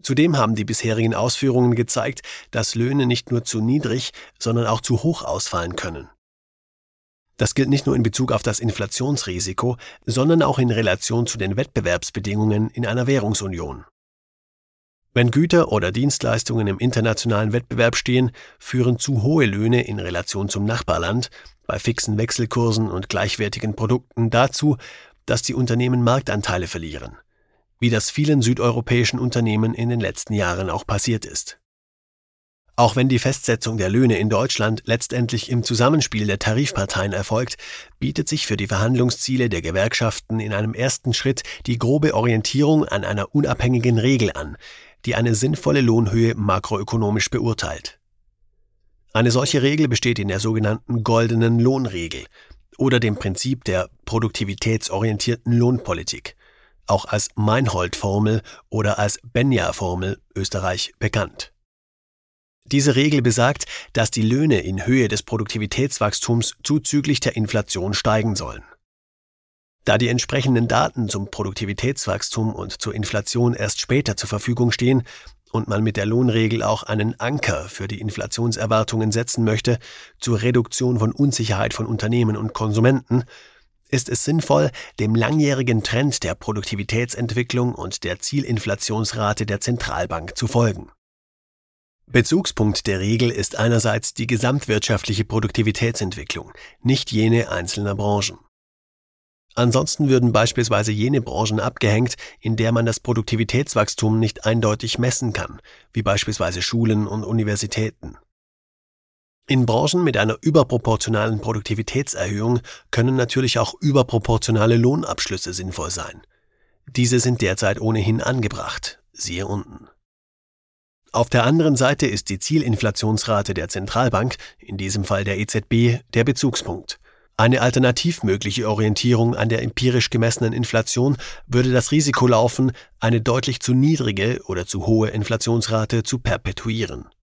Zudem haben die bisherigen Ausführungen gezeigt, dass Löhne nicht nur zu niedrig, sondern auch zu hoch ausfallen können. Das gilt nicht nur in Bezug auf das Inflationsrisiko, sondern auch in Relation zu den Wettbewerbsbedingungen in einer Währungsunion. Wenn Güter oder Dienstleistungen im internationalen Wettbewerb stehen, führen zu hohe Löhne in Relation zum Nachbarland bei fixen Wechselkursen und gleichwertigen Produkten dazu, dass die Unternehmen Marktanteile verlieren, wie das vielen südeuropäischen Unternehmen in den letzten Jahren auch passiert ist. Auch wenn die Festsetzung der Löhne in Deutschland letztendlich im Zusammenspiel der Tarifparteien erfolgt, bietet sich für die Verhandlungsziele der Gewerkschaften in einem ersten Schritt die grobe Orientierung an einer unabhängigen Regel an, die eine sinnvolle Lohnhöhe makroökonomisch beurteilt. Eine solche Regel besteht in der sogenannten goldenen Lohnregel oder dem Prinzip der produktivitätsorientierten Lohnpolitik, auch als Meinhold-Formel oder als Benja-Formel Österreich bekannt. Diese Regel besagt, dass die Löhne in Höhe des Produktivitätswachstums zuzüglich der Inflation steigen sollen. Da die entsprechenden Daten zum Produktivitätswachstum und zur Inflation erst später zur Verfügung stehen und man mit der Lohnregel auch einen Anker für die Inflationserwartungen setzen möchte, zur Reduktion von Unsicherheit von Unternehmen und Konsumenten, ist es sinnvoll, dem langjährigen Trend der Produktivitätsentwicklung und der Zielinflationsrate der Zentralbank zu folgen. Bezugspunkt der Regel ist einerseits die gesamtwirtschaftliche Produktivitätsentwicklung, nicht jene einzelner Branchen. Ansonsten würden beispielsweise jene Branchen abgehängt, in der man das Produktivitätswachstum nicht eindeutig messen kann, wie beispielsweise Schulen und Universitäten. In Branchen mit einer überproportionalen Produktivitätserhöhung können natürlich auch überproportionale Lohnabschlüsse sinnvoll sein. Diese sind derzeit ohnehin angebracht, siehe unten. Auf der anderen Seite ist die Zielinflationsrate der Zentralbank, in diesem Fall der EZB, der Bezugspunkt. Eine alternativ mögliche Orientierung an der empirisch gemessenen Inflation würde das Risiko laufen, eine deutlich zu niedrige oder zu hohe Inflationsrate zu perpetuieren.